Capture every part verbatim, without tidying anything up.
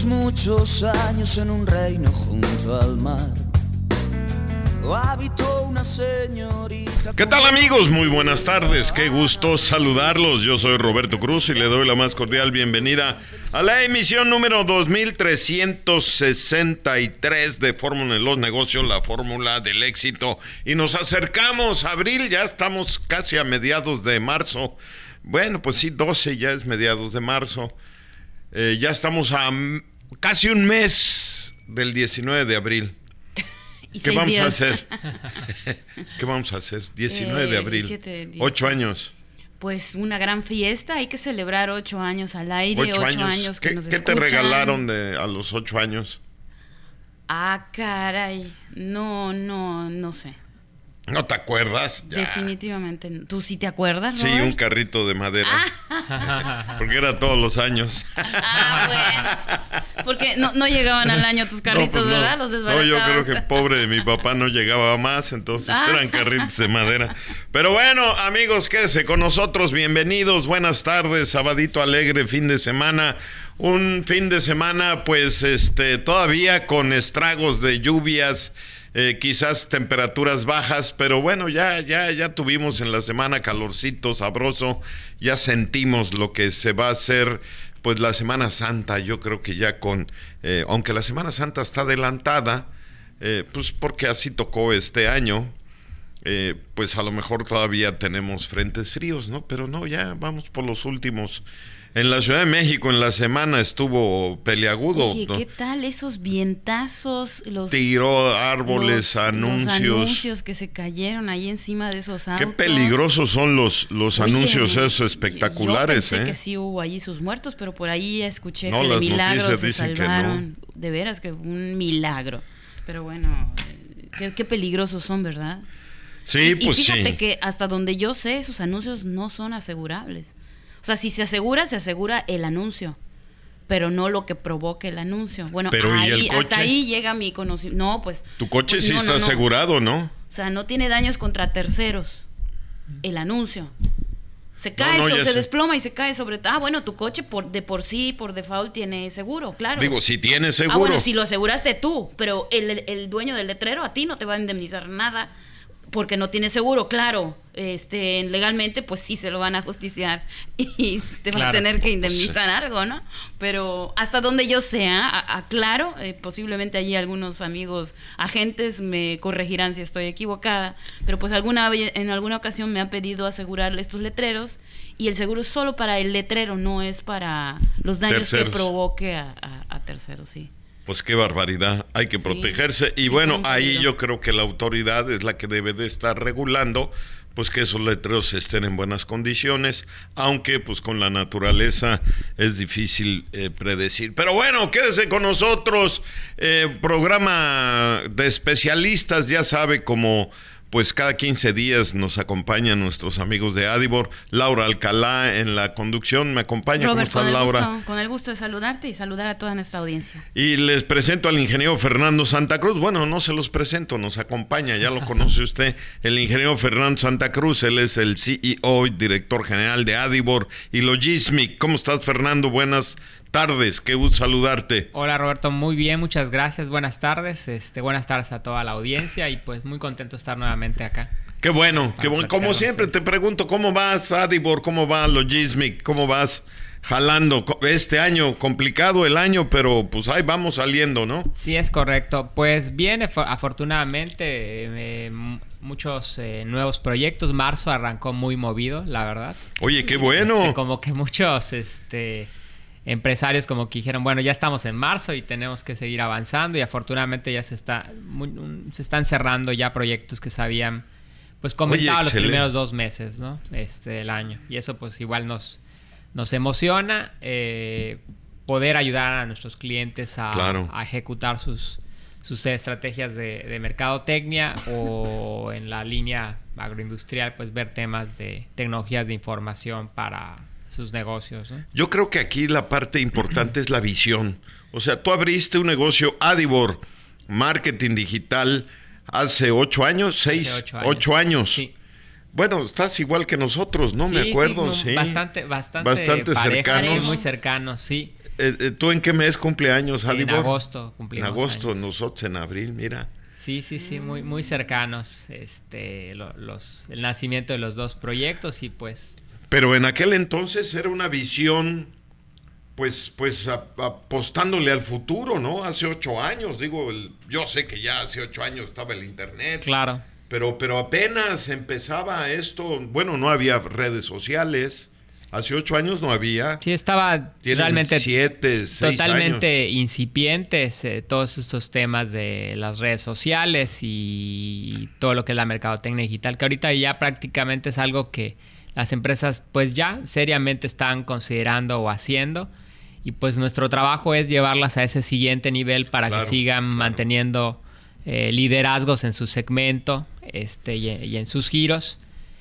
Vivimos muchos años en un reino junto al mar. Habitó una señorita. ¿Qué tal, amigos? Muy buenas tardes, qué gusto saludarlos. Yo soy Roberto Cruz y le doy la más cordial bienvenida a la emisión número dos mil trescientos sesenta y tres de Fórmula en los Negocios, la fórmula del éxito. Y nos acercamos a abril, ya estamos casi a mediados de marzo. Bueno, pues sí, doce ya es mediados de marzo. Eh, ya estamos a m- casi un mes del diecinueve de abril. ¿Qué vamos días. a hacer? ¿Qué vamos a hacer? diecinueve de abril. diecisiete, Ocho años. Pues una gran fiesta, hay que celebrar ocho años al aire, ocho, ocho años. años que ¿Qué, nos ¿qué te regalaron de, a los ocho años? Ah, caray, no, no, no sé. ¿No te acuerdas? Ya. Definitivamente. ¿Tú sí te acuerdas, Sí, Robert? un carrito de madera. Ah. Porque era todos los años. Ah, bueno. Porque no, no llegaban al año tus carritos, no, pues no, ¿verdad? Los desbaratabas. No, yo creo que pobre de mi papá no llegaba más, entonces ah. eran carritos de madera. Pero bueno, amigos, quédese con nosotros. Bienvenidos, buenas tardes, sabadito alegre, fin de semana. Un fin de semana, pues, este, todavía con estragos de lluvias. Eh, quizás temperaturas bajas, pero bueno, ya, ya, ya tuvimos en la semana calorcito, sabroso, ya sentimos lo que se va a hacer, pues la Semana Santa, yo creo que ya con, eh, aunque la Semana Santa está adelantada, eh, pues porque así tocó este año, eh, pues a lo mejor todavía tenemos frentes fríos, ¿no? Pero no, ya vamos por los últimos. En la Ciudad de México en la semana estuvo peliagudo. Oye, ¿qué tal esos vientazos? Los, Tiró árboles, los, anuncios. Los anuncios que se cayeron ahí encima de esos autos. Qué peligrosos son los, los Oye, anuncios esos espectaculares. Yo pensé ¿eh? que sí hubo allí sus muertos, pero por ahí escuché no, que de milagro se dicen salvaron. Que no. De veras que un milagro. Pero bueno, qué, qué peligrosos son, ¿verdad? Sí, y, pues y fíjate sí. que hasta donde yo sé, esos anuncios no son asegurables. O sea, si se asegura, se asegura el anuncio, pero no lo que provoque el anuncio. Bueno, pero ahí, ¿y el coche? Hasta ahí llega mi conocimiento. No, pues... Tu coche pues, sí no, está no, no. asegurado, ¿no? O sea, no tiene daños contra terceros el anuncio. Se cae, no, no, so, se sé. desploma y se cae sobre... Ah, bueno, tu coche por de por sí, por default, tiene seguro, claro. Digo, si tiene seguro. Ah, bueno, si lo aseguraste tú, pero el, el, el dueño del letrero a ti no te va a indemnizar nada porque no tiene seguro, claro. Este, legalmente, pues sí se lo van a justiciar y te van claro. a tener que indemnizar pues, algo, ¿no? Pero hasta donde yo sea, aclaro, eh, posiblemente allí algunos amigos agentes me corregirán si estoy equivocada, pero pues alguna en alguna ocasión me han pedido asegurarle estos letreros y el seguro es solo para el letrero, no es para los daños terceros. que provoque a, a, a terceros, sí. Pues qué barbaridad, hay que sí, protegerse y sí, bueno, ahí yo creo que la autoridad es la que debe de estar regulando pues que esos letreros estén en buenas condiciones, aunque pues con la naturaleza es difícil eh, predecir. Pero bueno, quédese con nosotros, eh, programa de especialistas, ya sabe, como pues cada quince días nos acompañan nuestros amigos de Adibor. Laura Alcalá en la conducción me acompaña. Robert, ¿Cómo estás, Laura? Gusto, con el gusto de saludarte y saludar a toda nuestra audiencia. Y les presento al ingeniero Fernando Santa Cruz. Bueno, no se los presento, nos acompaña, ya lo conoce usted, el ingeniero Fernando Santa Cruz. Él es el C E O y director general de Adibor y Logismic. ¿Cómo estás, Fernando? Buenas tardes, qué gusto saludarte. Hola, Roberto, muy bien, muchas gracias, buenas tardes, este, buenas tardes a toda la audiencia y pues muy contento de estar nuevamente acá. Qué bueno, qué bueno. Como siempre te pregunto, ¿cómo vas, Adibor? ¿Cómo va Logismic? ¿Cómo vas jalando? Este año, complicado el año, pero pues ahí vamos saliendo, ¿no? Sí, es correcto. Pues bien, afortunadamente, eh, muchos eh, nuevos proyectos. Marzo arrancó muy movido, la verdad. Oye, qué bueno. Este, como que muchos... este empresarios como que dijeron, bueno, ya estamos en marzo y tenemos que seguir avanzando y afortunadamente ya se está muy, un, se están cerrando ya proyectos que se habían pues comentado Oye, los primeros dos meses, ¿no? Este del año y eso pues igual nos nos emociona eh, poder ayudar a nuestros clientes a, claro. a ejecutar sus sus estrategias de, de mercadotecnia o en la línea agroindustrial pues ver temas de tecnologías de información para sus negocios, ¿no? Yo creo que aquí la parte importante es la visión. O sea, tú abriste un negocio Adibor, marketing digital, hace ocho años, seis, hace ocho años. Ocho años. Sí. Bueno, estás igual que nosotros, ¿no? Sí, Me acuerdo, sí. sí. Bastante, bastante, bastante pareja, cercanos. Sí, muy cercanos, sí. eh, eh, ¿tú en qué mes cumpleaños, Adibor? En agosto cumplimos En agosto, años. Nosotros en abril, mira. Sí, sí, sí, muy, muy cercanos, este, lo, los, el nacimiento de los dos proyectos y pues... Pero en aquel entonces era una visión, pues, pues a, apostándole al futuro, ¿no? Hace ocho años, digo, el, yo sé que ya hace ocho años estaba el internet. Claro. Pero, pero apenas empezaba esto, bueno, no había redes sociales, hace ocho años no había. Sí, estaba Tienen realmente siete, seis totalmente años. incipientes eh, todos estos temas de las redes sociales y todo lo que es la mercadotecnia digital, que ahorita ya prácticamente es algo que las empresas pues ya seriamente están considerando o haciendo, y pues nuestro trabajo es llevarlas a ese siguiente nivel para Claro, que sigan claro. manteniendo eh, liderazgos en su segmento este, y, y en sus giros.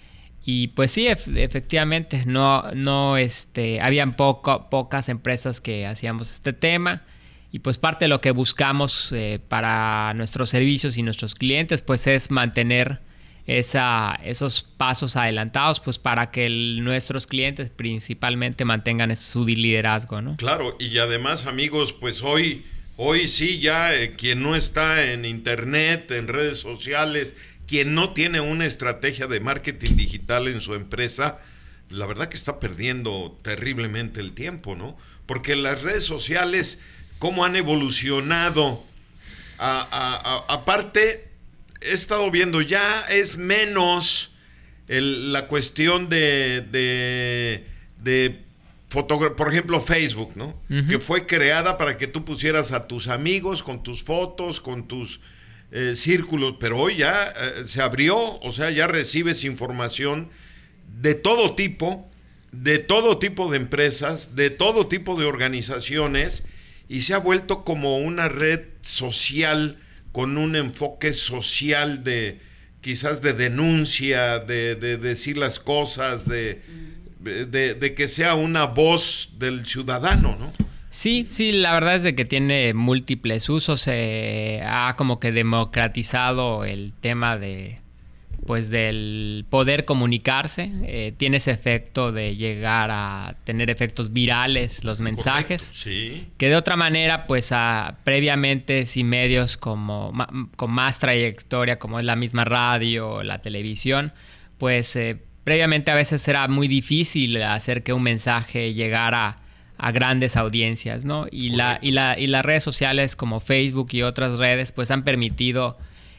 Y pues sí, ef- efectivamente, no, no, este, habían poco, pocas empresas que hacíamos este tema, y pues parte de lo que buscamos eh, para nuestros servicios y nuestros clientes pues es mantener esa, esos pasos adelantados pues para que el, nuestros clientes principalmente mantengan su liderazgo, ¿no? Claro, y además, amigos, pues hoy, hoy sí ya eh, quien no está en internet, en redes sociales, quien no tiene una estrategia de marketing digital en su empresa, la verdad que está perdiendo terriblemente el tiempo, ¿no? Porque las redes sociales, cómo han evolucionado, a, a, a, aparte, he estado viendo, ya es menos el, la cuestión de, de, de fotogra- por ejemplo, Facebook, ¿no? Uh-huh. Que fue creada para que tú pusieras a tus amigos con tus fotos, con tus eh, círculos, pero hoy ya eh, se abrió, o sea, ya recibes información de todo tipo, de todo tipo de empresas, de todo tipo de organizaciones, y se ha vuelto como una red social con un enfoque social de quizás de denuncia, de, de decir las cosas, de, de, de que sea una voz del ciudadano, ¿no? Sí, sí, la verdad es de que tiene múltiples usos, eh, ha como que democratizado el tema de, pues del poder comunicarse, eh, tiene ese efecto de llegar a tener efectos virales los mensajes. Correcto, sí. Que de otra manera, pues a, previamente si medios como ma, con más trayectoria, como es la misma radio, la televisión, pues eh, previamente a veces era muy difícil hacer que un mensaje llegara a grandes audiencias, ¿no? Y la, y la y las redes sociales como Facebook y otras redes, pues han permitido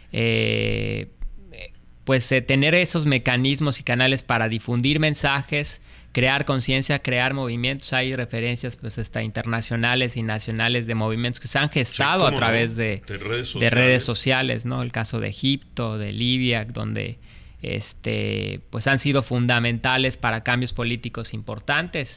eh, pues eh, tener esos mecanismos y canales para difundir mensajes, crear conciencia, crear movimientos. Hay referencias pues hasta internacionales y nacionales de movimientos que se han gestado Sí, a través no, de, de, redes de redes sociales, ¿no? El caso de Egipto, de Libia, donde este pues han sido fundamentales para cambios políticos importantes.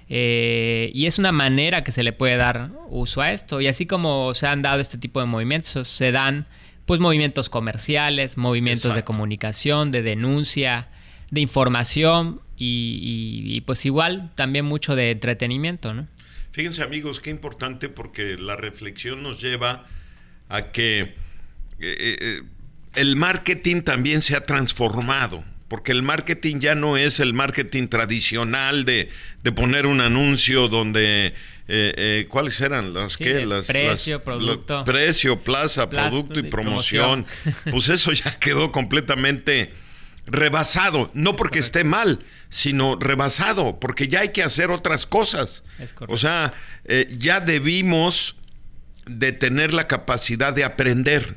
Eh, y es una manera que se le puede dar uso a esto. Y así como se han dado este tipo de movimientos, se dan pues movimientos comerciales, movimientos Exacto. de comunicación, de denuncia, de información y, y, y pues igual también mucho de entretenimiento, ¿no? Fíjense, amigos, qué importante, porque la reflexión nos lleva a que eh, eh, el marketing también se ha transformado, porque el marketing ya no es el marketing tradicional de, de poner un anuncio donde eh, eh, ¿cuáles eran las sí, qué? Las, precio, las, producto, la, precio, plaza, plaza, producto y promoción. promoción. Pues eso ya quedó completamente rebasado, no porque Correcto. esté mal, sino rebasado, porque ya hay que hacer otras cosas. Es correcto. O sea, eh, ya debimos de tener la capacidad de aprender.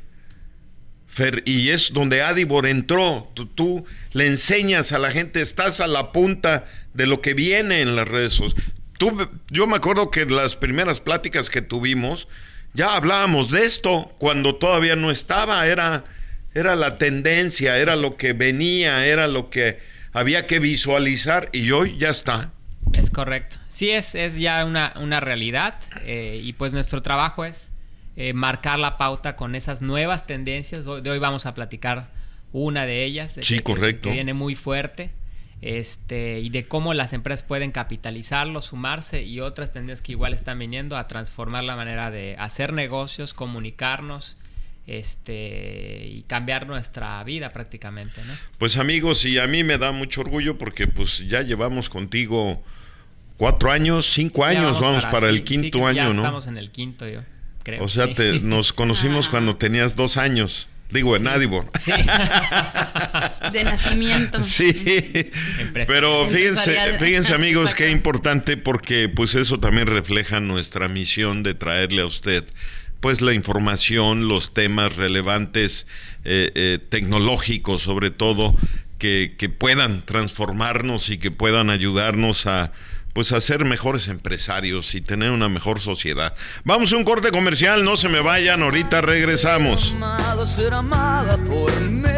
Fer, y es donde Adibor entró. Tú, tú le enseñas a la gente, estás a la punta de lo que viene en las redes sociales. Tú, yo me acuerdo que las primeras pláticas que tuvimos, ya hablábamos de esto, cuando todavía no estaba, era, era la tendencia, era lo que venía, era lo que había que visualizar, y hoy ya está. Es correcto. Sí, es, es ya una, una realidad, eh, y pues nuestro trabajo es Eh, marcar la pauta con esas nuevas tendencias. De hoy vamos a platicar una de ellas. De sí, que, correcto. Que viene muy fuerte. Este, y de cómo las empresas pueden capitalizarlo, sumarse, y otras tendencias que igual están viniendo a transformar la manera de hacer negocios, comunicarnos, este, y cambiar nuestra vida prácticamente, ¿no? Pues amigos, y a mí me da mucho orgullo porque pues ya llevamos contigo Cuatro años, cinco Ya años, vamos para, para el sí, quinto sí, año, ya ¿no? Estamos en el quinto, yo creo. O sea, sí. te, nos conocimos Ah. cuando tenías dos años. Digo, en Sí. Adibor. Sí. De nacimiento. Sí, Empresa. pero fíjense, Empresarial. fíjense amigos, Exacto. qué importante porque pues eso también refleja nuestra misión de traerle a usted pues la información, los temas relevantes, eh, eh, tecnológicos sobre todo, que, que puedan transformarnos y que puedan ayudarnos a pues a ser mejores empresarios y tener una mejor sociedad. Vamos a un corte comercial, no se me vayan, ahorita regresamos. Amada, ser amada por mí.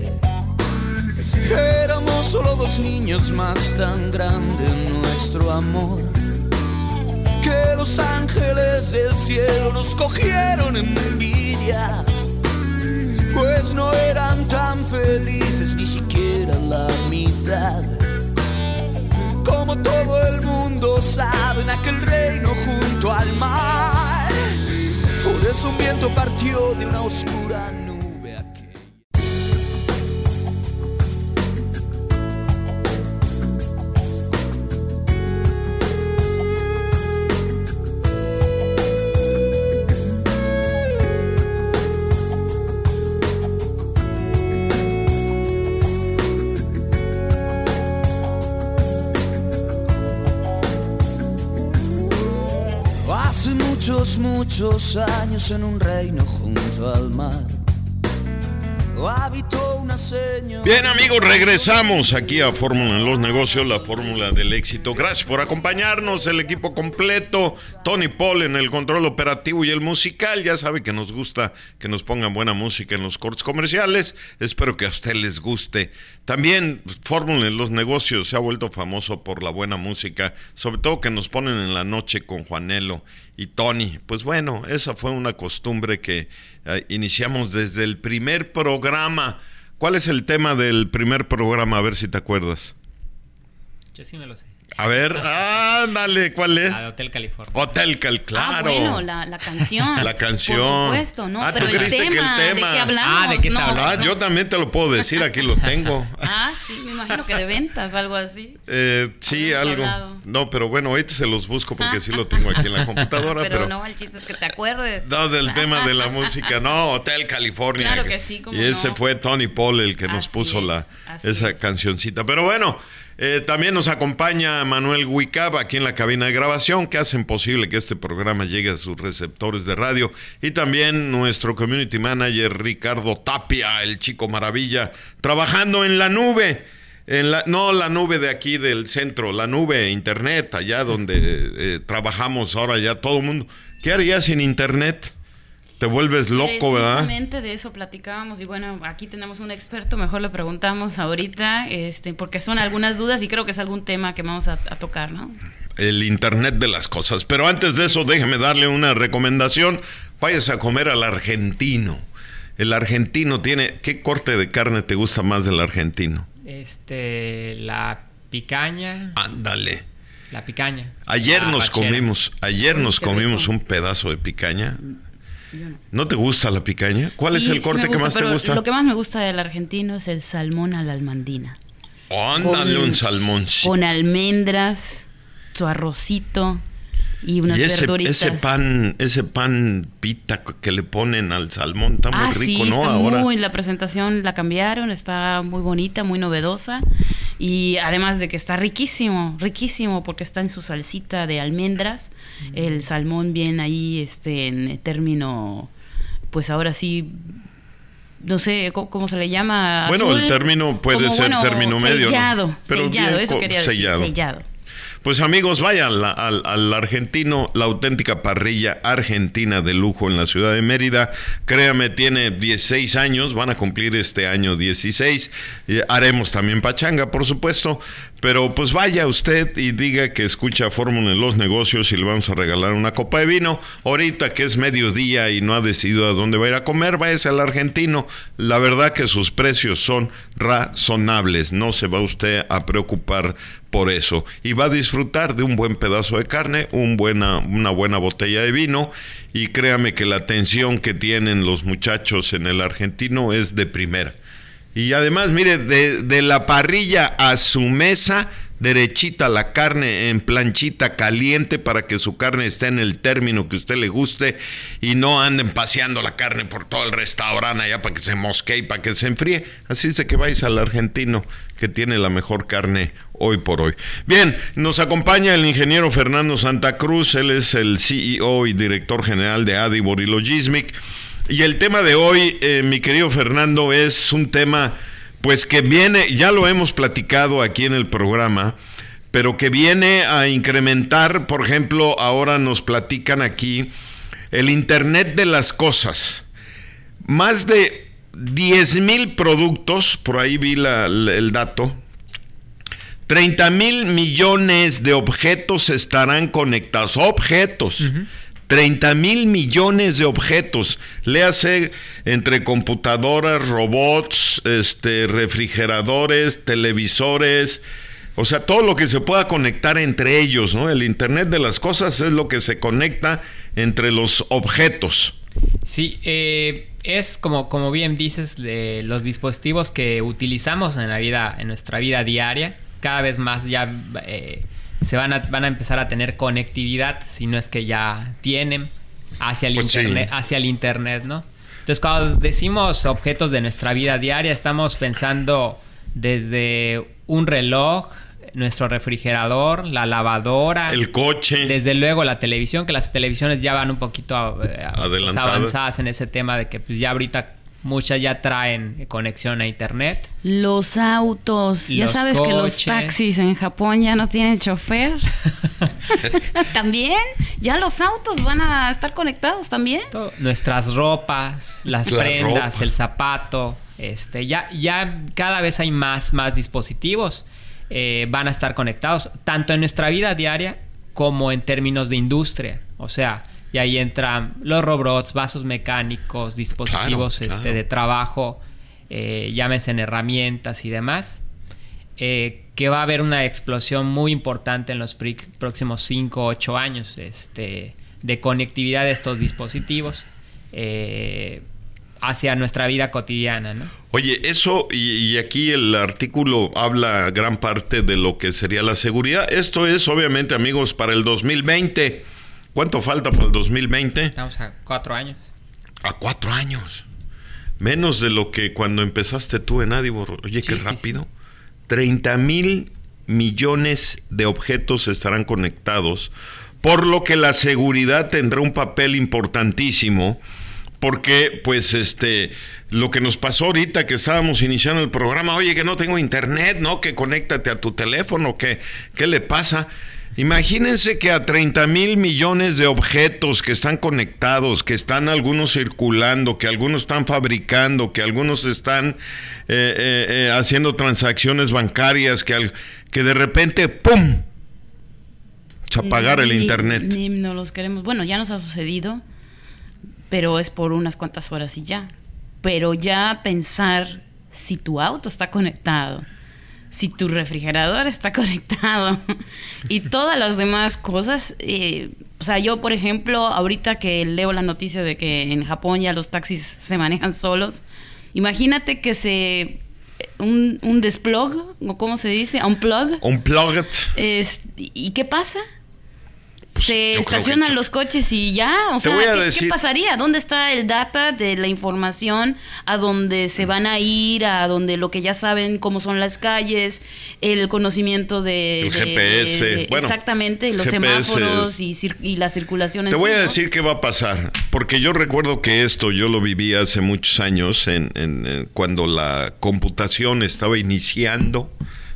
Éramos solo dos niños más, tan grande nuestro amor, que los ángeles del cielo nos cogieron envidia, pues no eran tan felices, ni siquiera la mitad. Como todo el mundo sabe, en aquel reino junto al mar, por eso un viento partió de una oscura nube aquella. Hace muchos, muchos años en un reino junto al mar habitó una señora. Bien amigos, regresamos aquí a Fórmula en los Negocios, la fórmula del éxito. Gracias por acompañarnos, el equipo completo, Tony Paul en el control operativo y el musical. Ya sabe que nos gusta que nos pongan buena música en los cortes comerciales. Espero que a usted les guste. También Fórmula en los Negocios se ha vuelto famoso por la buena música, sobre todo que nos ponen en la noche con Juanelo y Tony. Pues bueno, esa fue una costumbre que eh, iniciamos desde el primer programa. ¿Cuál es el tema del primer programa? A ver si te acuerdas. Yo sí me lo sé. A ver, ándale, ¿cuál es? La de Hotel California. Hotel Cal, claro. Ah, bueno, la, la canción. La canción. Por supuesto, ¿no? Ah, ¿tú pero el creíste que el tema, tema? ¿de qué hablamos? Ah, ¿de qué se No, habla? Ah, no. yo también te lo puedo decir, aquí lo tengo. Ah, sí, me imagino que de ventas, algo así. Eh, sí, Habíamos algo. hablado. No, pero bueno, ahorita se los busco porque sí lo tengo aquí en la computadora. pero, pero no, el chiste es que te acuerdes. No, del tema de la música, no, Hotel California. Claro que sí, cómo Y ese no. fue Tony Paul el que nos Así puso es, la así esa es. cancioncita. Pero bueno, eh, también nos acompaña Manuel Huicab aquí en la cabina de grabación, que hacen posible que este programa llegue a sus receptores de radio. Y también nuestro community manager Ricardo Tapia, el chico maravilla, trabajando en la nube. En la, no la nube de aquí del centro, la nube internet, allá donde eh, trabajamos ahora ya todo el mundo. ¿Qué harías sin internet? Te vuelves loco, ¿verdad? Precisamente de eso platicábamos y bueno, aquí tenemos un experto, mejor le preguntamos ahorita, este, porque son algunas dudas y creo que es algún tema que vamos a, a tocar, ¿no? El internet de las cosas. Pero antes de eso, déjeme darle una recomendación. Váyase a comer al argentino. El argentino tiene... ¿Qué corte de carne te gusta más del argentino? Este, la picaña. Ándale. La picaña. Ayer La nos bachera. comimos, ayer Uy, nos qué comimos rico. un pedazo de picaña. Yo no. ¿No te gusta la picaña? ¿Cuál es Sí, el sí corte me que gusta, más te pero gusta? Lo que más me gusta del argentino es el salmón a la almandina. Ándale, Con- un salmoncito. Con almendras, su arrocito y unas Y ese, verduritas. ese pan, ese pan pita que le ponen al salmón está muy Ah, rico, sí, ¿no? está Ahora. muy, la presentación la cambiaron, está muy bonita, muy novedosa y además de que está riquísimo, riquísimo porque está en su salsita de almendras, mm. el salmón bien ahí este en término, pues ahora sí, no sé cómo, cómo se le llama. Bueno, azul, el término puede como, ser bueno, término medio, ¿no? sellado, Pero sellado, bien eso co- quería sellado. decir, sellado. Pues amigos, vayan al, al, al argentino, la auténtica parrilla argentina de lujo en la ciudad de Mérida. Créame, tiene dieciséis años, van a cumplir este año dieciséis. Eh, haremos también pachanga, por supuesto. Pero pues vaya usted y diga que escucha Fórmula en los Negocios y le vamos a regalar una copa de vino. Ahorita que es mediodía y no ha decidido a dónde va a ir a comer, váyase al argentino. La verdad que sus precios son razonables. No se va usted a preocupar por eso. Y va a disfrutar de un buen pedazo de carne, un buena, una buena botella de vino. Y créame que la atención que tienen los muchachos en el argentino es de primera. Y además, mire, de, de la parrilla a su mesa, derechita la carne en planchita caliente para que su carne esté en el término que a usted le guste y no anden paseando la carne por todo el restaurante allá para que se mosquee y para que se enfríe. Así es de que vais al argentino que tiene la mejor carne hoy por hoy. Bien, nos acompaña el ingeniero Fernando Santa Cruz, él es el C E O y director general de Adibor y Logismic. Y el tema de hoy, eh, mi querido Fernando, es un tema pues que viene, ya lo hemos platicado aquí en el programa, pero que viene a incrementar. Por ejemplo, ahora nos platican aquí el Internet de las cosas. Más de diez mil productos, por ahí vi la, la, el dato, treinta mil millones de objetos estarán conectados, objetos, uh-huh. treinta mil millones de objetos, léase entre computadoras, robots, este, refrigeradores, televisores, o sea, todo lo que se pueda conectar entre ellos, ¿no? El Internet de las cosas es lo que se conecta entre los objetos. Sí, eh, es como, como bien dices, de los dispositivos que utilizamos en la vida, en nuestra vida diaria, cada vez más ya eh, se van a, van a empezar a tener conectividad, si no es que ya tienen, hacia el, pues internet, sí. hacia el internet, ¿no? Entonces, cuando decimos objetos de nuestra vida diaria, estamos pensando desde un reloj, nuestro refrigerador, la lavadora, el coche, desde luego la televisión, que las televisiones ya van un poquito eh, avanzadas en ese tema de que pues ya ahorita muchas ya traen conexión a internet. Los autos, los ya sabes coches. Que los taxis en Japón ya no tienen chofer. También, ya los autos van a estar conectados también. Todo. Nuestras ropas, las La prendas, ropa. El zapato, este, ya, ya cada vez hay más, más dispositivos. Eh, van a estar conectados tanto en nuestra vida diaria como en términos de industria. O sea, y ahí entran los robots, vasos mecánicos, dispositivos claro, este, claro. de trabajo, eh, llámense en herramientas y demás. Eh, que va a haber una explosión muy importante en los pr- próximos cinco o ocho años este, de conectividad de estos dispositivos. Eh, hacia nuestra vida cotidiana, ¿no? Oye, eso, y, y aquí el artículo habla gran parte de lo que sería la seguridad. Esto es, obviamente, amigos, para el dos mil veinte. ¿Cuánto falta para el dos mil veinte? Estamos a cuatro años. A cuatro años. Menos de lo que cuando empezaste tú en Adibor. Oye, sí, qué rápido. Sí, sí. treinta mil millones de objetos estarán conectados, por lo que la seguridad tendrá un papel importantísimo. Porque, pues, este, lo que nos pasó ahorita que estábamos iniciando el programa, oye, que no tengo internet, ¿no? Que conéctate a tu teléfono, ¿qué, qué le pasa? Imagínense que a treinta mil millones de objetos que están conectados, que están algunos circulando, que algunos están fabricando, que algunos están eh, eh, eh, haciendo transacciones bancarias, que, al, que de repente, ¡pum!, se apagara el internet. Ni, no los queremos. Bueno, ya nos ha sucedido, pero es por unas cuantas horas y ya. Pero ya pensar si tu auto está conectado, si tu refrigerador está conectado y todas las demás cosas. Eh, o sea, yo, por ejemplo, ahorita que leo la noticia de que en Japón ya los taxis se manejan solos, imagínate que se... Un, un desplug, o ¿cómo se dice? Unplug. Unplugged. Es, ¿Y qué pasa? Se Yo estacionan los coches y ya, o sea, ¿qué, decir... ¿qué pasaría? ¿Dónde está el data de la información? ¿A dónde se van a ir? ¿A dónde lo que ya saben cómo son las calles? El conocimiento de... El de, G P S. De, de, bueno, exactamente, los G P S semáforos y, cir- y la circulación en Te voy sí, a ¿no? decir qué va a pasar, porque yo recuerdo que esto yo lo viví hace muchos años, en, en, en cuando la computación estaba iniciando.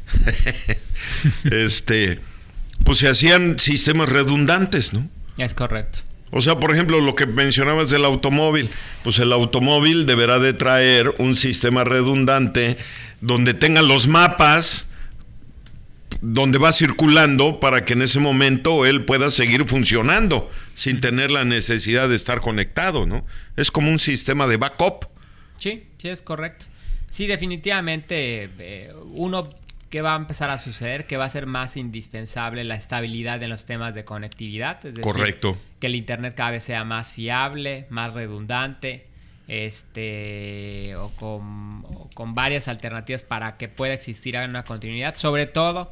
este... Pues se hacían sistemas redundantes, ¿no? Es correcto. O sea, por ejemplo, lo que mencionabas del automóvil, pues el automóvil deberá de traer un sistema redundante donde tenga los mapas, donde va circulando, para que en ese momento él pueda seguir funcionando sin tener la necesidad de estar conectado, ¿no? Es como un sistema de backup. Sí, sí, es correcto. Sí, definitivamente eh, uno... ¿Qué va a empezar a suceder? Que va a ser más indispensable la estabilidad en los temas de conectividad. Es decir, correcto. Que el internet cada vez sea más fiable, más redundante, este, o con, o con varias alternativas para que pueda existir una continuidad. Sobre todo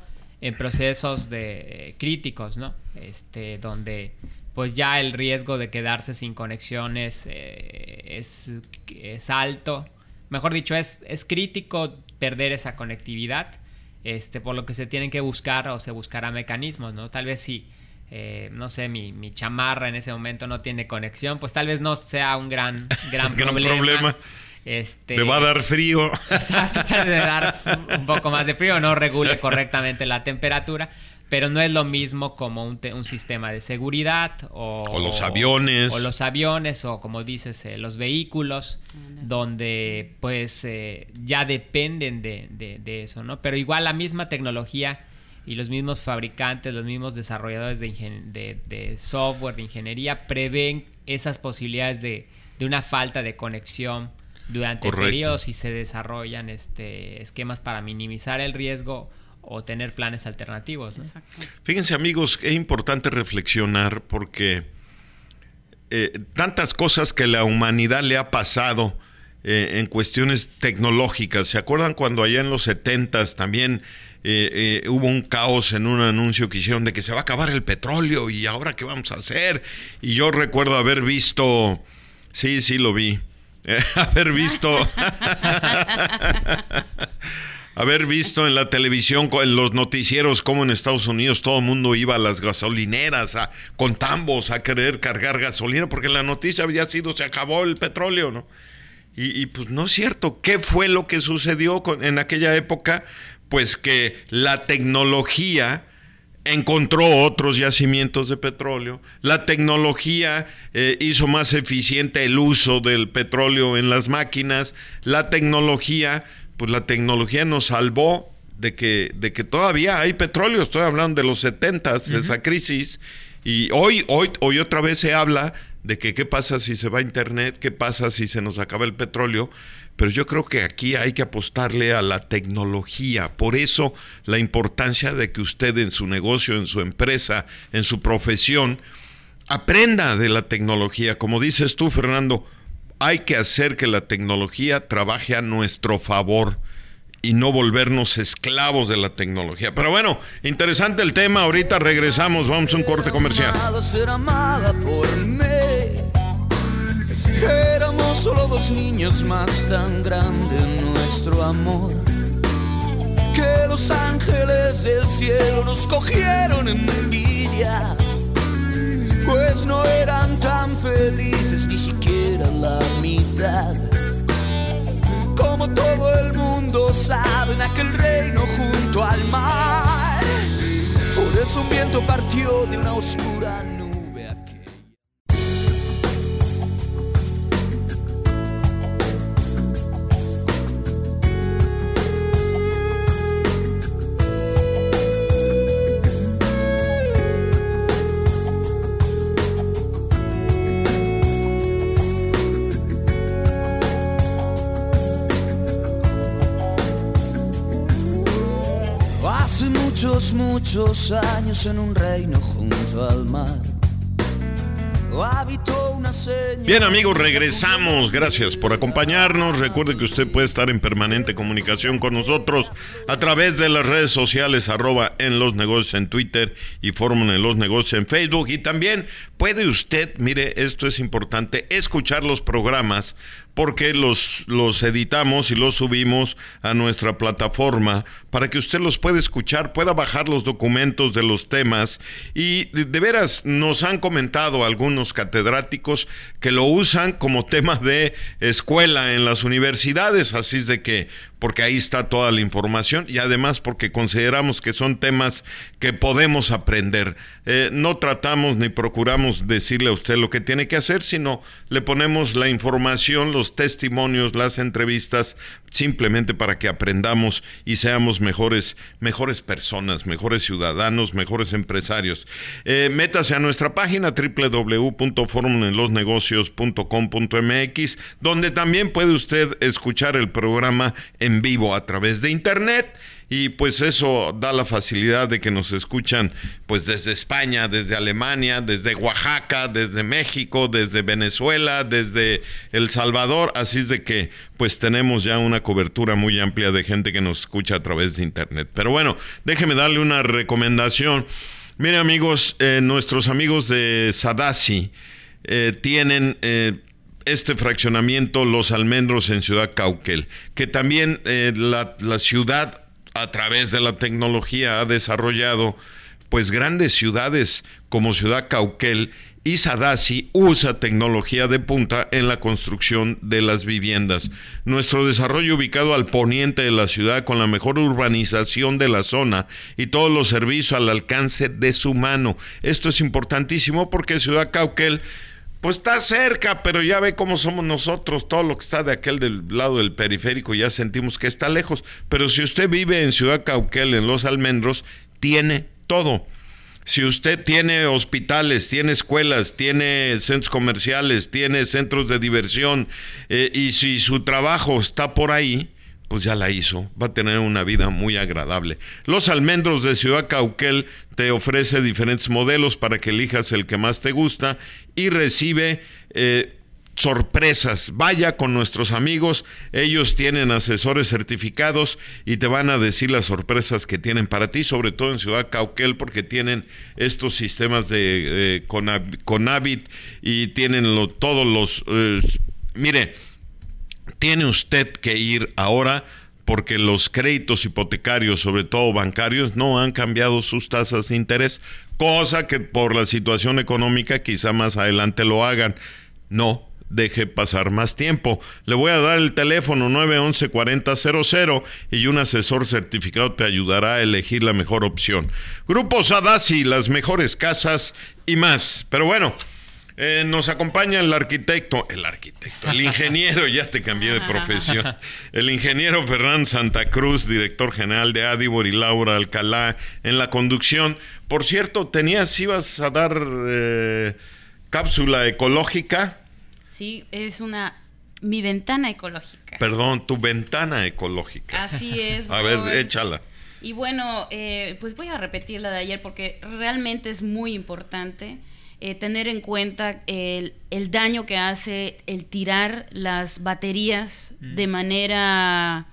en procesos de eh, críticos, ¿no? Este, donde pues ya el riesgo de quedarse sin conexiones eh, es, es alto. Mejor dicho, es, es crítico perder esa conectividad, este, por lo que se tienen que buscar o se buscará mecanismos, ¿no? Tal vez si, eh, no sé, mi, mi chamarra en ese momento no tiene conexión, pues tal vez no sea un gran, gran, gran problema. problema. Este, Te va a dar frío. Exacto, tal vez dar un poco más de frío, no regule correctamente la temperatura, pero no es lo mismo como un, te, un sistema de seguridad o, o los aviones. O, o los aviones o, como dices, eh, los vehículos, mm. donde pues eh, ya dependen de, de, de eso, ¿no? Pero igual la misma tecnología y los mismos fabricantes, los mismos desarrolladores de, ingen- de, de software, de ingeniería, prevén esas posibilidades de, de una falta de conexión durante Correcto. periodos y se desarrollan este, esquemas para minimizar el riesgo o tener planes alternativos, ¿no? Fíjense, amigos, es importante reflexionar porque eh, tantas cosas que la humanidad le ha pasado eh, en cuestiones tecnológicas. ¿Se acuerdan cuando allá en los setentas también eh, eh, hubo un caos en un anuncio que hicieron de que se va a acabar el petróleo y ahora qué vamos a hacer? Y yo recuerdo haber visto, sí, sí lo vi, eh, haber visto... haber visto en la televisión, en los noticieros, como en Estados Unidos todo el mundo iba a las gasolineras a, con tambos a querer cargar gasolina, porque la noticia había sido, se acabó el petróleo, ¿no? Y, y pues no es cierto. ¿Qué fue lo que sucedió con, en aquella época? Pues que la tecnología encontró otros yacimientos de petróleo, la tecnología eh, hizo más eficiente el uso del petróleo en las máquinas, la tecnología... pues la tecnología nos salvó de que, de que todavía hay petróleo. Estoy hablando de los setentas, uh-huh. esa crisis, y hoy, hoy, hoy otra vez se habla de que qué pasa si se va a internet, qué pasa si se nos acaba el petróleo, pero yo creo que aquí hay que apostarle a la tecnología. Por eso la importancia de que usted en su negocio, en su empresa, en su profesión, aprenda de la tecnología. Como dices tú, Fernando, hay que hacer que la tecnología trabaje a nuestro favor y no volvernos esclavos de la tecnología. Pero bueno, interesante el tema. Ahorita regresamos, vamos a un corte comercial. Ser amada por mí. Éramos solo dos niños más, tan grande nuestro amor que los ángeles del cielo nos cogieron en envidia. Pues no eran tan felices, ni siquiera la mitad. Como todo el mundo sabe, en aquel reino junto al mar. Por eso un viento partió de una oscura nube aquella. Muchos, muchos años en un reino junto al mar. Habitó una señora. Bien, amigos, regresamos. Gracias por acompañarnos. Recuerde que usted puede estar en permanente comunicación con nosotros a través de las redes sociales, arroba en los negocios en Twitter y Fórmula en los negocios en Facebook. Y también puede usted, mire, esto es importante, escuchar los programas, porque los, los editamos y los subimos a nuestra plataforma para que usted los pueda escuchar, pueda bajar los documentos de los temas. Y de, de veras nos han comentado algunos catedráticos que lo usan como tema de escuela en las universidades, así es de que, porque ahí está toda la información y además porque consideramos que son temas que podemos aprender. Eh, no tratamos ni procuramos decirle a usted lo que tiene que hacer, sino le ponemos la información, los testimonios, las entrevistas, simplemente para que aprendamos y seamos mejores, mejores personas, mejores ciudadanos, mejores empresarios. Eh, métase a nuestra página doble u doble u doble u punto fórmula en los negocios punto com punto m x, donde también puede usted escuchar el programa en en vivo a través de internet. Y pues eso da la facilidad de que nos escuchan pues desde España, desde Alemania, desde Oaxaca, desde México, desde Venezuela, desde El Salvador. Así es de que pues tenemos ya una cobertura muy amplia de gente que nos escucha a través de internet. Pero bueno, déjeme darle una recomendación. Miren amigos, eh, nuestros amigos de Sadasi eh, tienen... Eh, este fraccionamiento Los Almendros en Ciudad Cauquel, que también eh, la, la ciudad a través de la tecnología ha desarrollado pues grandes ciudades como Ciudad Cauquel, y Sadasi usa tecnología de punta en la construcción de las viviendas. Nuestro desarrollo ubicado al poniente de la ciudad con la mejor urbanización de la zona y todos los servicios al alcance de su mano. Esto es importantísimo porque Ciudad Cauquel pues está cerca, pero ya ve cómo somos nosotros, todo lo que está de aquel del lado del periférico ya sentimos que está lejos, pero si usted vive en Ciudad Cauquel, en Los Almendros, tiene todo. Si usted tiene hospitales, tiene escuelas, tiene centros comerciales, tiene centros de diversión, eh, y si su trabajo está por ahí, pues ya la hizo, va a tener una vida muy agradable. Los Almendros de Ciudad Cauquel te ofrece diferentes modelos para que elijas el que más te gusta y recibe eh, sorpresas. Vaya con nuestros amigos, ellos tienen asesores certificados y te van a decir las sorpresas que tienen para ti, sobre todo en Ciudad Cauquel, porque tienen estos sistemas de eh, Conab- Conavit y tienen lo, todos los... Eh, mire, tiene usted que ir ahora porque los créditos hipotecarios, sobre todo bancarios, no han cambiado sus tasas de interés, cosa que por la situación económica quizá más adelante lo hagan. No deje pasar más tiempo. Le voy a dar el teléfono nueve once cuarenta cero cero y un asesor certificado te ayudará a elegir la mejor opción. Grupo Sadasi, las mejores casas y más. Pero bueno, Eh, nos acompaña el arquitecto, el arquitecto, el ingeniero, ya te cambié de profesión, el ingeniero Ferran Santa Cruz, director general de Adibor, y Laura Alcalá en la conducción. Por cierto, tenías, ibas a dar eh, cápsula ecológica. Sí, es una, mi ventana ecológica. Perdón, tu ventana ecológica. Así es. A ver, Robert. échala. Y bueno, eh, pues voy a repetir la de ayer porque realmente es muy importante. Eh, tener en cuenta el, el daño que hace el tirar las baterías mm. de manera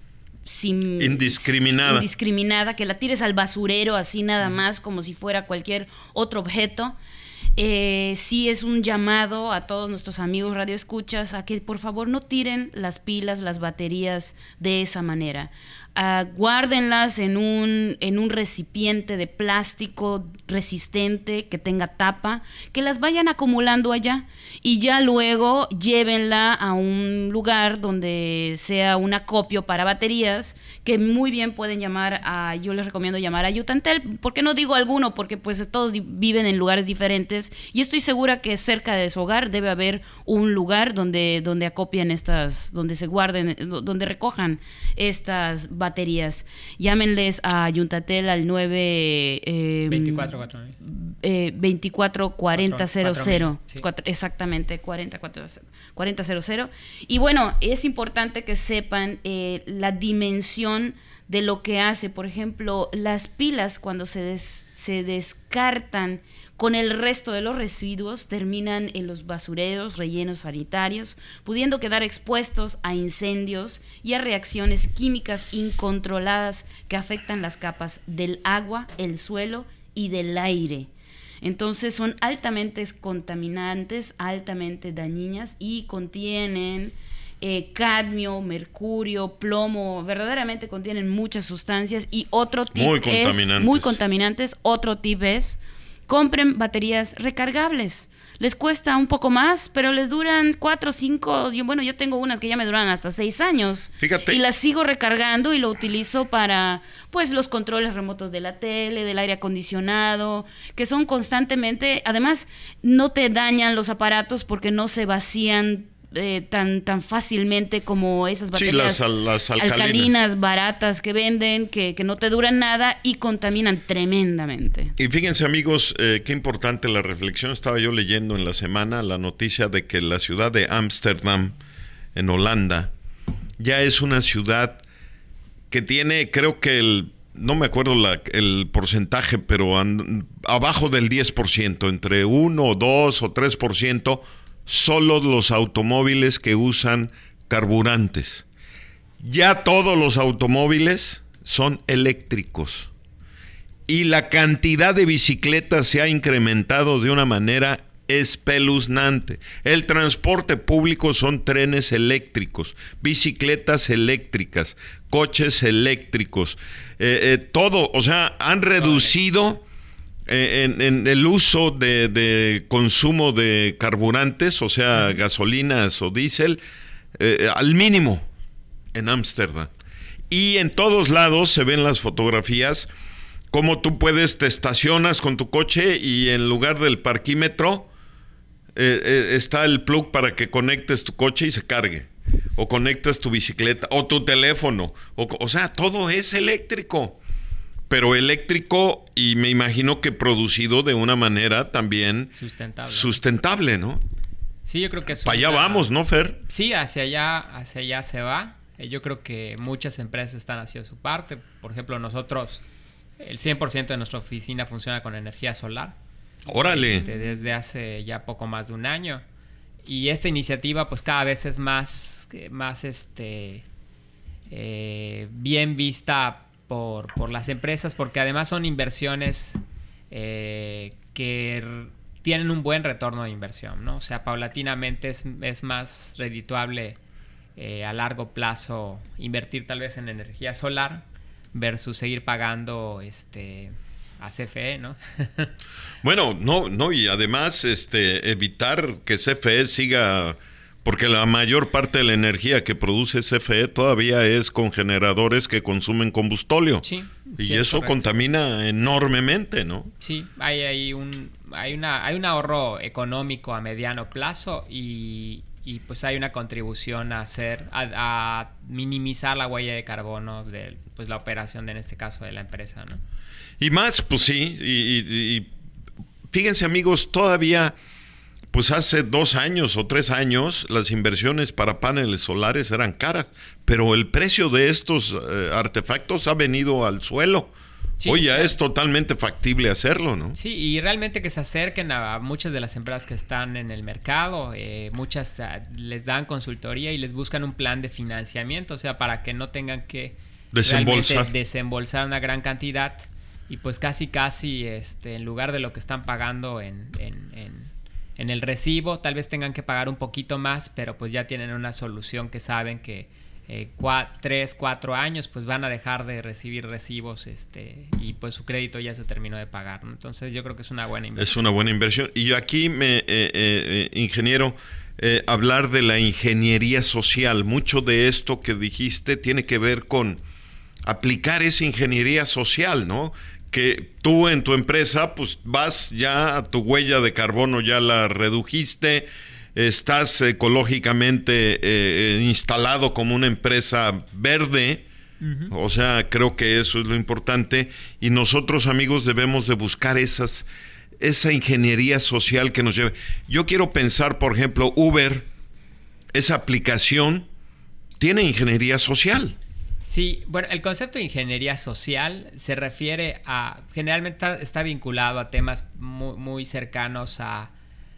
sin, indiscriminada. indiscriminada, que la tires al basurero así nada mm. más, como si fuera cualquier otro objeto. Eh, sí es un llamado a todos nuestros amigos radioescuchas a que por favor no tiren las pilas, las baterías de esa manera. Uh, guárdenlas en un, en un recipiente de plástico resistente que tenga tapa, que las vayan acumulando allá y ya luego llévenla a un lugar donde sea un acopio para baterías, que muy bien pueden llamar a, yo les recomiendo llamar a Yutantel. ¿Por qué no digo alguno? Porque pues todos viven en lugares diferentes y estoy segura que cerca de su hogar debe haber un lugar donde, donde acopien estas, donde se guarden, donde recojan estas baterías. baterías. Llámenles a Yuntatel al nueve eh, veinticuatro cuarenta cero cero. Sí. Exactamente, cuarenta cero cero. Y bueno, es importante que sepan eh, la dimensión de lo que hace. Por ejemplo, las pilas cuando se, des, se descartan con el resto de los residuos terminan en los basureros, rellenos sanitarios, pudiendo quedar expuestos a incendios y a reacciones químicas incontroladas que afectan las capas del agua, el suelo y del aire. Entonces son altamente contaminantes, altamente dañinas y contienen eh, cadmio, mercurio, plomo, verdaderamente contienen muchas sustancias. Y otro tip muy es contaminantes. muy contaminantes, otro tip es compren baterías recargables. Les cuesta un poco más, pero les duran cuatro, cinco, yo, bueno, yo tengo unas que ya me duran hasta seis años. Fíjate. Y las sigo recargando y lo utilizo para, pues, los controles remotos de la tele, del aire acondicionado, que son constantemente, además, no te dañan los aparatos porque no se vacían Eh, tan tan fácilmente como esas baterías sí, las, las alcalinas. alcalinas baratas que venden, que, que no te duran nada y contaminan tremendamente. Y fíjense amigos, eh, qué importante la reflexión. Estaba yo leyendo en la semana la noticia de que la ciudad de Ámsterdam, en Holanda, ya es una ciudad que tiene, creo que el, no me acuerdo la, el porcentaje, pero and, abajo del diez por ciento, entre uno, dos o tres por ciento, solo los automóviles que usan carburantes. Ya todos los automóviles son eléctricos. Y la cantidad de bicicletas se ha incrementado de una manera espeluznante. El transporte público son trenes eléctricos, bicicletas eléctricas, coches eléctricos, eh, eh, todo, o sea, han reducido eh, en, en el uso de, de consumo de carburantes, o sea, gasolinas o diésel, eh, al mínimo en Ámsterdam. Y en todos lados se ven las fotografías. Cómo tú puedes, te estacionas con tu coche y en lugar del parquímetro eh, eh, está el plug para que conectes tu coche y se cargue. O conectas tu bicicleta, o tu teléfono. O, o sea, todo es eléctrico. Pero eléctrico, y me imagino que producido de una manera también sustentable, sustentable, ¿no? Sí, yo creo que es para allá una... vamos, ¿no, Fer? Sí, hacia allá, hacia allá se va. Yo creo que muchas empresas están haciendo su parte. Por ejemplo, nosotros... El cien por ciento de nuestra oficina funciona con energía solar. ¡Órale! Este, desde hace ya poco más de un año. Y esta iniciativa, pues cada vez es más, más este, eh, bien vista por, por las empresas, porque además son inversiones eh, que r- tienen un buen retorno de inversión, ¿no? O sea, paulatinamente es, es más redituable eh, a largo plazo invertir tal vez en energía solar versus seguir pagando este a C F E, ¿no? Bueno, no, no, y además este evitar que C F E siga, porque la mayor parte de la energía que produce C F E todavía es con generadores que consumen combustóleo. Sí. Y sí, eso contamina enormemente, ¿no? Sí, hay, hay un hay una hay un ahorro económico a mediano plazo y y pues hay una contribución a hacer, a, a minimizar la huella de carbono de pues la operación de, en este caso, de la empresa, ¿no? Y más, pues sí, y, y, y fíjense amigos, todavía, pues hace dos años o tres años, las inversiones para paneles solares eran caras, pero el precio de estos eh, artefactos ha venido al suelo. Sí, Hoy ya claro. es totalmente factible hacerlo, ¿no? Sí, y realmente que se acerquen a muchas de las empresas que están en el mercado, eh, muchas uh, les dan consultoría y les buscan un plan de financiamiento, o sea, para que no tengan que desembolsar, desembolsar una gran cantidad y pues casi casi este en lugar de lo que están pagando en, en, en, en el recibo, tal vez tengan que pagar un poquito más, pero pues ya tienen una solución que saben que Eh, cua- tres, cuatro años, pues van a dejar de recibir recibos este y pues su crédito ya se terminó de pagar, ¿no? Entonces yo creo que es una buena inversión. Es una buena inversión. Y yo aquí, me, eh, eh, ingeniero, eh, hablar de la ingeniería social. Mucho de esto que dijiste tiene que ver con aplicar esa ingeniería social, ¿no? Que tú en tu empresa, pues vas ya a tu huella de carbono, ya la redujiste, estás ecológicamente eh, instalado como una empresa verde, uh-huh. O sea, creo que eso es lo importante, y nosotros, amigos, debemos de buscar esas, esa ingeniería social que nos lleve. Yo quiero pensar, por ejemplo, Uber, esa aplicación tiene ingeniería social. Sí, bueno, el concepto de ingeniería social se refiere a, generalmente está, está vinculado a temas muy, muy cercanos a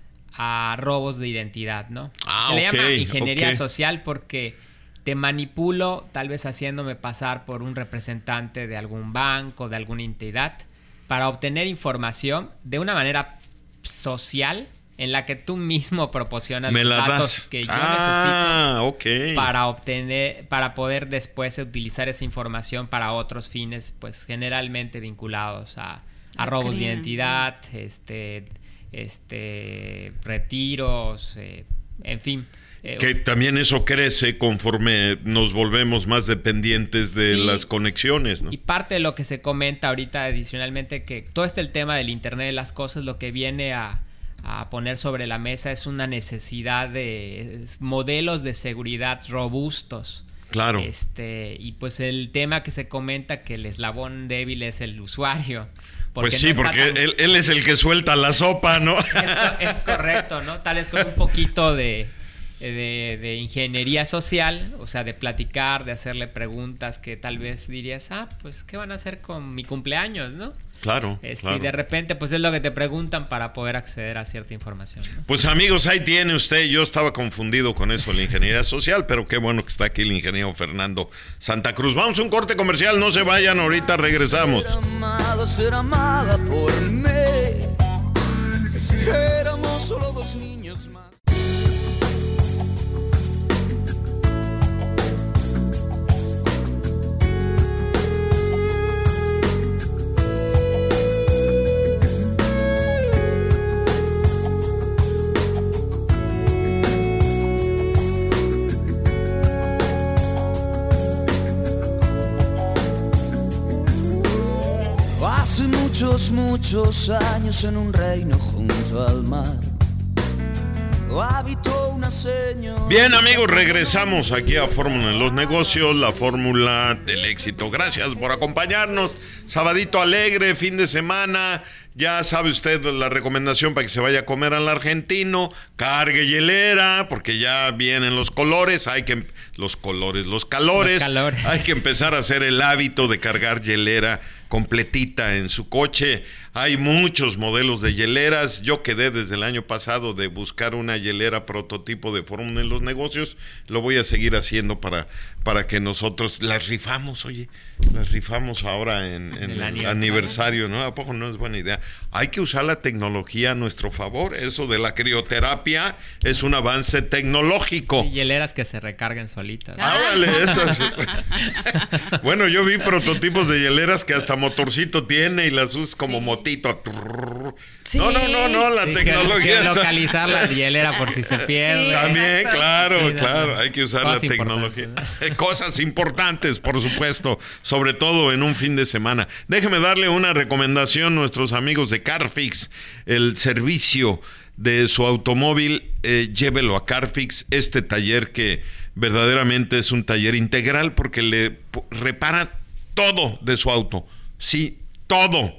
a robos de identidad, ¿no? Ah, Se le okay, llama ingeniería okay. social porque te manipulo, tal vez haciéndome pasar por un representante de algún banco, de alguna entidad, para obtener información de una manera social en la que tú mismo proporcionas los datos das. que yo ah, necesito okay. para obtener, para poder después utilizar esa información para otros fines, pues generalmente vinculados a, a robos de identidad, este... este retiros, eh, en fin. Eh, que también eso crece conforme nos volvemos más dependientes de sí, las conexiones, ¿no? Y parte de lo que se comenta ahorita adicionalmente, que todo este el tema del Internet de las cosas, lo que viene a, a poner sobre la mesa es una necesidad de modelos de seguridad robustos. Claro. Este, y pues el tema que se comenta que el eslabón débil es el usuario. Pues sí, no porque tan... él, él es el que suelta la sopa, ¿no? Es, es correcto, ¿no? Tal vez con un poquito de, de, de ingeniería social, o sea, de platicar, de hacerle preguntas que tal vez dirías, ah, pues, ¿qué van a hacer con mi cumpleaños, no? Claro, este, claro. Y de repente, pues es lo que te preguntan para poder acceder a cierta información, ¿no? Pues amigos, ahí tiene usted. Yo estaba confundido con eso, la ingeniería social, pero qué bueno que está aquí el ingeniero Fernando Santa Cruz. Vamos a un corte comercial, no se vayan, ahorita regresamos. Ser amada, ser amada por mí. Éramos solo dos niños más. Hace muchos, muchos años en un reino junto al mar habitó una señora. Bien amigos, regresamos aquí a Fórmula en los Negocios, la fórmula del éxito. Gracias por acompañarnos. Sabadito alegre, fin de semana. Ya sabe usted la recomendación para que se vaya a comer al argentino. Cargue hielera, porque ya vienen los colores. Hay que... Los colores, los calores. Los calores. Hay que empezar a hacer el hábito de cargar hielera completita en su coche. Hay muchos modelos de hieleras. Yo quedé desde el año pasado de buscar una hielera prototipo de Fórmula en los Negocios. Lo voy a seguir haciendo para, para que nosotros las rifamos, oye. Las rifamos ahora en, en el, el aniversario, ¿no? ¿A poco no es buena idea? Hay que usar la tecnología a nuestro favor. Eso de la crioterapia es un avance tecnológico. Sí, hieleras que se recarguen solitas. Ah, vale, esas. Bueno, yo vi prototipos de hieleras que hasta motorcito tiene y las usas como sí. motito. Sí. No, no, no, no, la sí, tecnología. Que, que localizar la hielera por si se pierde. Sí, también, exacto. claro, Sí, claro, no, hay que usar cosas la tecnología. importantes, ¿no? Cosas importantes, por supuesto, sobre todo en un fin de semana. Déjeme darle una recomendación a nuestros amigos de Carfix, el servicio de su automóvil, eh, llévelo a Carfix, este taller que verdaderamente es un taller integral porque le repara todo de su auto, sí, todo.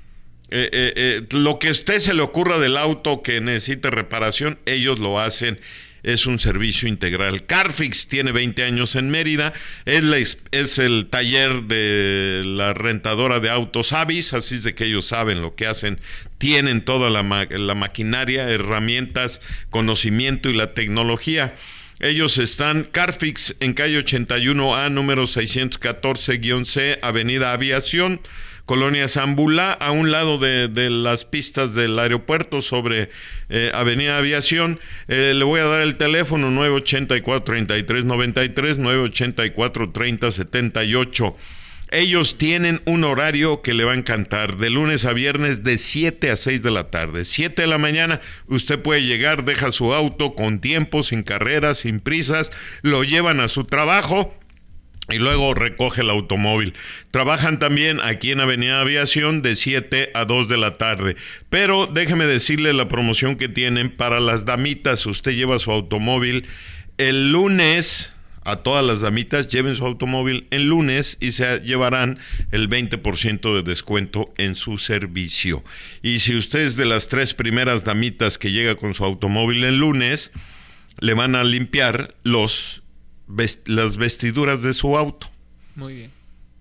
Eh, eh, eh, lo que a usted se le ocurra del auto que necesite reparación, ellos lo hacen. Es un servicio integral. Carfix tiene veinte años en Mérida. Es, la, es el taller de la rentadora de autos Avis, así es de que ellos saben lo que hacen. Tienen toda la, ma la maquinaria, herramientas, conocimiento y la tecnología. Ellos están Carfix en calle ochenta y uno A, número seiscientos catorce guión C, Avenida Aviación, Colonia Zambulá, a un lado de, de las pistas del aeropuerto sobre eh, Avenida Aviación. Eh, le voy a dar el teléfono nueve ochenta y cuatro, treinta y tres noventa y tres, nueve ochenta y cuatro, treinta, setenta y ocho. Ellos tienen un horario que le va a encantar, de lunes a viernes de siete a seis de la tarde. siete de la mañana, usted puede llegar, deja su auto con tiempo, sin carreras, sin prisas, lo llevan a su trabajo y luego recoge el automóvil. Trabajan también aquí en Avenida Aviación de siete a dos de la tarde. Pero déjeme decirle la promoción que tienen para las damitas. Usted lleva su automóvil el lunes, a todas las damitas, lleven su automóvil el lunes y se llevarán el veinte por ciento de descuento en su servicio. Y si usted es de las tres primeras damitas que llega con su automóvil el lunes, le van a limpiar los... Vest las vestiduras de su auto. Muy bien.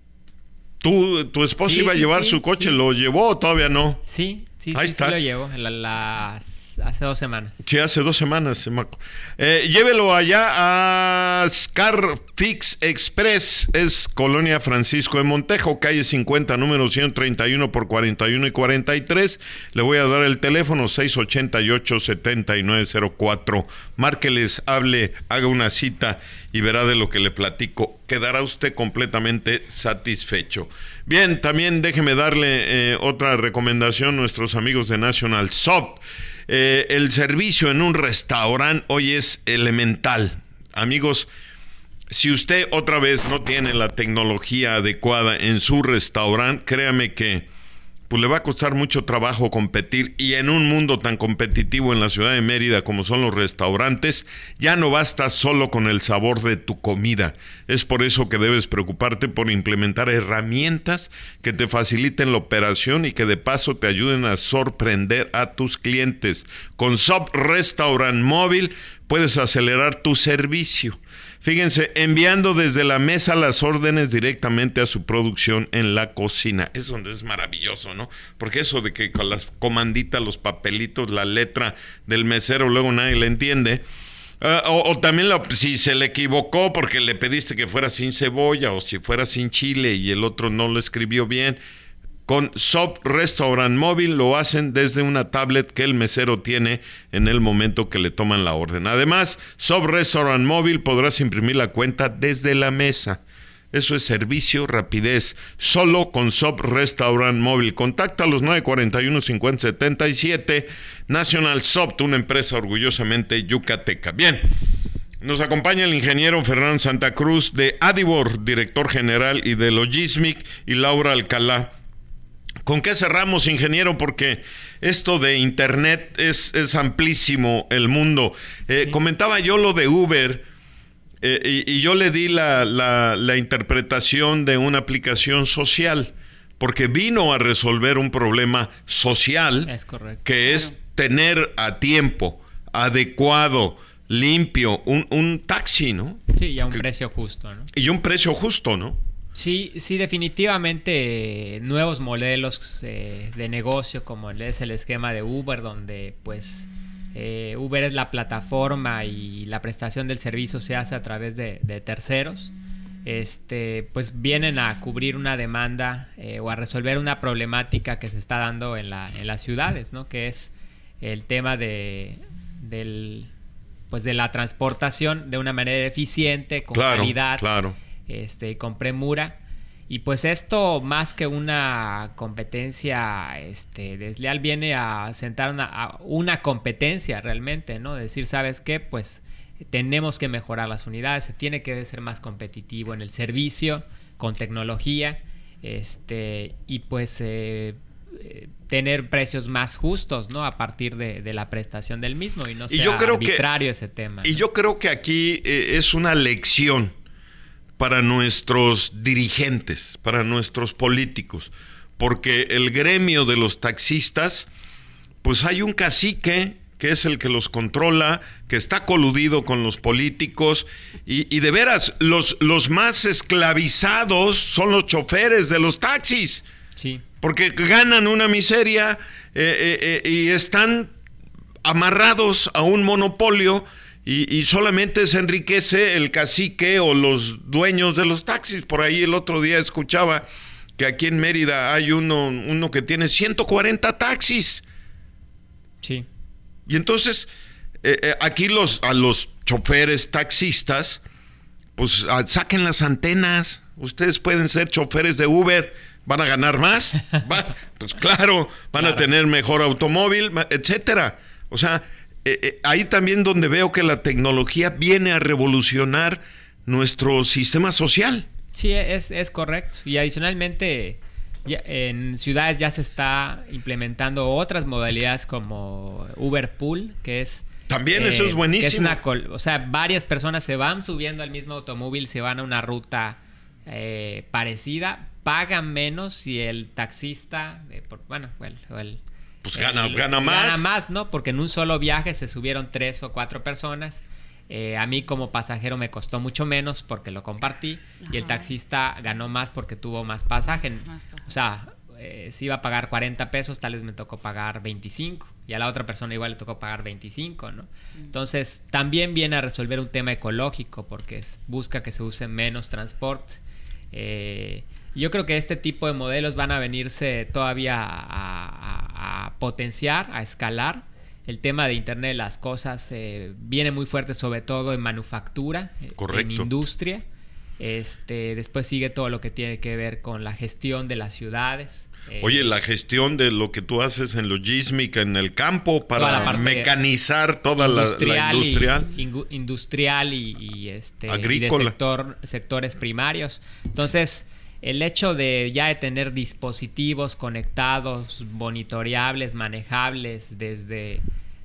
¿Tu, tu esposa sí, iba a sí, llevar sí, su coche? Sí. ¿Lo llevó o todavía no? Sí, sí, Ahí sí, está. sí lo llevo. La, las, hace dos semanas. Sí, hace dos semanas. Eh, llévelo allá a Carfix Express. Es Colonia Francisco de Montejo, calle cincuenta, número ciento treinta y uno por cuarenta y uno y cuarenta y tres. Le voy a dar el teléfono seis ochenta y ocho, setenta y nueve cero cuatro. Márqueles, hable, haga una cita y verá de lo que le platico. Quedará usted completamente satisfecho. Bien, también déjeme darle eh, otra recomendación a nuestros amigos de National Soft. Eh, el servicio en un restaurante hoy es elemental. Amigos, si usted otra vez no tiene la tecnología adecuada en su restaurante, créame que pues le va a costar mucho trabajo competir, y en un mundo tan competitivo en la ciudad de Mérida como son los restaurantes, ya no basta solo con el sabor de tu comida. Es por eso que debes preocuparte por implementar herramientas que te faciliten la operación y que de paso te ayuden a sorprender a tus clientes. Con Sub Restaurant Móvil puedes acelerar tu servicio. Fíjense, enviando desde la mesa las órdenes directamente a su producción en la cocina. Eso es maravilloso, ¿no? Porque eso de que con las comanditas, los papelitos, la letra del mesero, luego nadie le entiende. Uh, o, o también la, si se le equivocó porque le pediste que fuera sin cebolla o si fuera sin chile y el otro no lo escribió bien. Con Sop Restaurant Móvil lo hacen desde una tablet que el mesero tiene en el momento que le toman la orden. Además, Sop Restaurant Móvil podrás imprimir la cuenta desde la mesa. Eso es servicio, rapidez, solo con Sop Restaurant Móvil. Contacta a los nueve cuatro uno, cinco cero siete siete. National Soft, una empresa orgullosamente yucateca. Bien, nos acompaña el ingeniero Fernando Santa Cruz de Adibor, director general, y de Logismic, y Laura Alcalá. ¿Con qué cerramos, ingeniero? Porque esto de internet es, es amplísimo el mundo. Eh, sí. Comentaba yo lo de Uber eh, y, y yo le di la, la, la interpretación de una aplicación social, porque vino a resolver un problema social. Es correcto. Que es claro. tener a tiempo, adecuado, limpio, un, un taxi, ¿no? Sí, y a un que, precio justo, ¿no? Y un precio justo, ¿no? Sí, sí, definitivamente eh, nuevos modelos eh, de negocio, como es el esquema de Uber, donde pues eh, Uber es la plataforma y la prestación del servicio se hace a través de, de terceros. Este, pues vienen a cubrir una demanda eh, o a resolver una problemática que se está dando en, la, en las ciudades, ¿no? Que es el tema de, del, pues de la transportación de una manera eficiente, con claro, calidad. Claro. Este, con premura, y pues esto más que una competencia este, desleal viene a sentar una, a una competencia realmente, ¿no? Decir, ¿sabes qué? Pues tenemos que mejorar las unidades, se tiene que ser más competitivo en el servicio, con tecnología, este, y pues eh, eh, tener precios más justos, ¿no? A partir de, de la prestación del mismo, y no sea y yo creo arbitrario que, ese tema, y ¿no? yo creo que aquí eh, es una lección para nuestros dirigentes, para nuestros políticos, porque el gremio de los taxistas, pues hay un cacique que es el que los controla, que está coludido con los políticos, y, y de veras, los, los más esclavizados son los choferes de los taxis, sí. Porque ganan una miseria eh, eh, eh, y están amarrados a un monopolio. Y, y solamente se enriquece el cacique o los dueños de los taxis. Por ahí el otro día escuchaba que aquí en Mérida hay uno, uno que tiene ciento cuarenta taxis. Sí. Y entonces, eh, eh, aquí los, a los choferes taxistas, pues a, saquen las antenas. Ustedes pueden ser choferes de Uber. ¿Van a ganar más? Va, pues claro, van claro. a tener mejor automóvil, etcétera. O sea... Eh, eh, ahí también donde veo que la tecnología viene a revolucionar nuestro sistema social. Sí, es, es correcto. Y adicionalmente, ya, en ciudades ya se está implementando otras modalidades como Uber Pool, que es... También eh, eso es buenísimo. Es una col- o sea, varias personas se van subiendo al mismo automóvil, se van a una ruta eh, parecida, pagan menos y el taxista, eh, por, bueno, el... el Pues gana, el, gana más. Gana más, ¿no? Porque en un solo viaje se subieron tres o cuatro personas. Eh, a mí como pasajero me costó mucho menos porque lo compartí. Ajá. Y el taxista ganó más porque tuvo más pasaje. O sea, eh, si iba a pagar cuarenta pesos, tal vez me tocó pagar veinticinco. Y a la otra persona igual le tocó pagar veinticinco, ¿no? Mm. Entonces, también viene a resolver un tema ecológico porque busca que se use menos transporte. Eh... Yo creo que este tipo de modelos van a venirse todavía a, a, a potenciar, a escalar. El tema de Internet de las cosas eh, viene muy fuerte, sobre todo en manufactura, Correcto. en industria. Este, después sigue todo lo que tiene que ver con la gestión de las ciudades. Eh, Oye, la gestión de lo que tú haces en Logismic, en el campo, para mecanizar toda la, la industrial. Y, ingu, industrial y, y, este, agrícola. Y de sector, sectores primarios. Entonces... El hecho de ya de tener dispositivos conectados, monitoreables, manejables desde,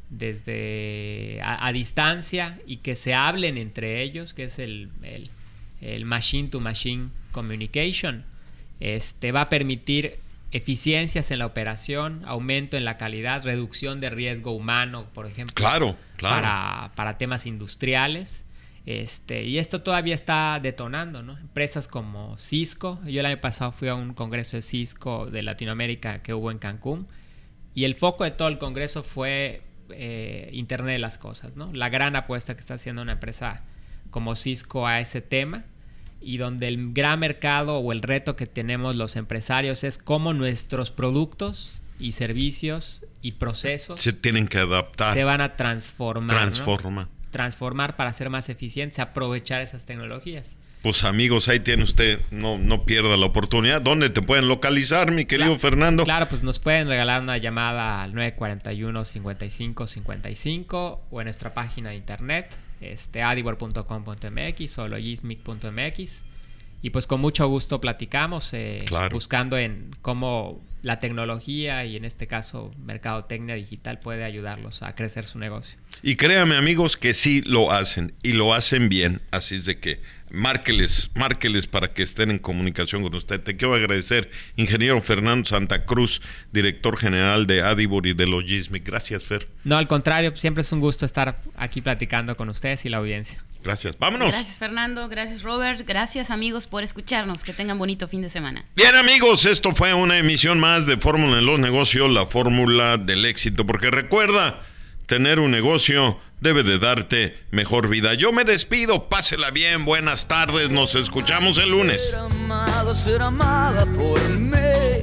desde a, a distancia y que se hablen entre ellos, que es el, el, el machine to machine communication, este, va a permitir eficiencias en la operación, aumento en la calidad, reducción de riesgo humano, por ejemplo. Claro, claro. Para, para temas industriales. Este, y esto todavía está detonando, ¿no? Empresas como Cisco. Yo el año pasado fui a un congreso de Cisco de Latinoamérica que hubo en Cancún. Y el foco de todo el congreso fue eh, Internet de las Cosas, ¿no? La gran apuesta que está haciendo una empresa como Cisco a ese tema. Y donde el gran mercado o el reto que tenemos los empresarios es cómo nuestros productos y servicios y procesos se tienen que adaptar. Se van a transformar. Transforma. ¿no? Transformar para ser más eficientes, aprovechar esas tecnologías. Pues amigos, ahí tiene usted, no, no pierda la oportunidad. ¿Dónde te pueden localizar, mi querido claro, Fernando? Claro, pues nos pueden regalar una llamada al nueve cuatro uno, cincuenta y cinco cincuenta y cinco o en nuestra página de internet, este, adibor punto com punto m x o logismic punto m x. Y pues con mucho gusto platicamos, eh, claro. buscando en cómo la tecnología y en este caso mercadotecnia digital puede ayudarlos a crecer su negocio. Y créanme amigos que sí lo hacen y lo hacen bien, así es de que márqueles, márqueles para que estén en comunicación con usted. Te quiero agradecer, ingeniero Fernando Santa Cruz, director general de Adibor y de Logismic. Gracias, Fer. No, al contrario, siempre es un gusto estar aquí platicando con ustedes y la audiencia. Gracias. Vámonos. Gracias, Fernando. Gracias, Robert. Gracias, amigos, por escucharnos. Que tengan bonito fin de semana. Bien, amigos, esto fue una emisión más de Fórmula en los Negocios, la fórmula del éxito. Porque recuerda, tener un negocio debe de darte mejor vida. Yo me despido. Pásela bien. Buenas tardes. Nos escuchamos el lunes. Ser amada, ser amada por mí.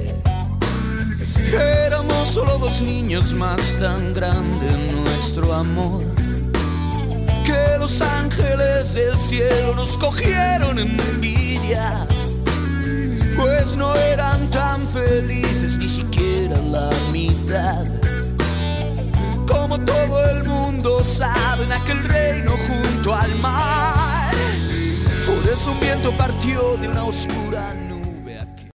Éramos solo dos niños más, tan grande nuestro amor que los ángeles del cielo nos cogieron envidia, pues no eran tan felices, ni siquiera la mitad. Como todo el mundo sabe, en aquel reino junto al mar, por eso un viento partió de una oscura nube.